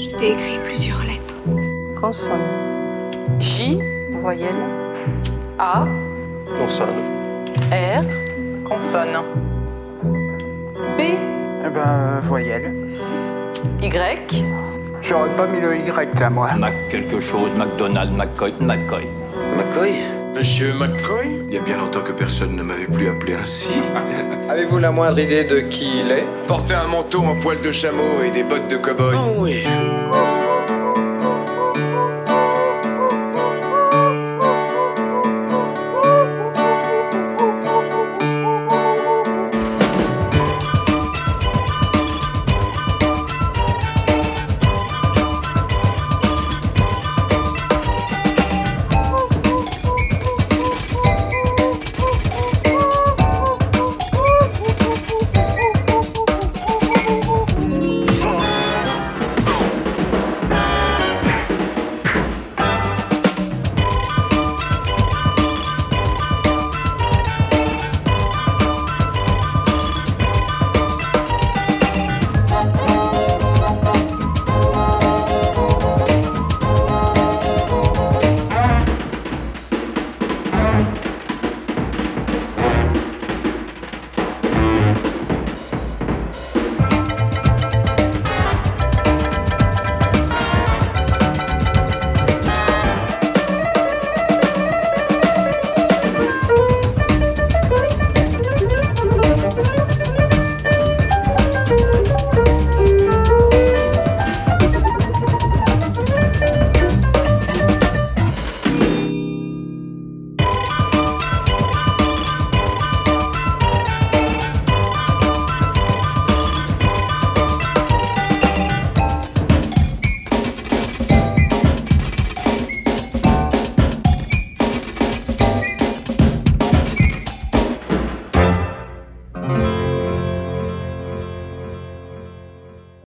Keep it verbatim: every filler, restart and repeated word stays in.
Je t'ai écrit plusieurs lettres. Consonne. J, voyelle. A, consonne. R, consonne. B, Eh ben, euh, voyelle. Y. J'aurais pas mis le Y là, moi. Mac quelque chose, McDonald, McCoy, McCoy. McCoy? Monsieur McCoy? Il y a bien longtemps que personne ne m'avait plus appelé ainsi. Avez-vous la moindre idée de qui il est? Porter un manteau en poil de chameau et des bottes de cow-boy. Oh oui.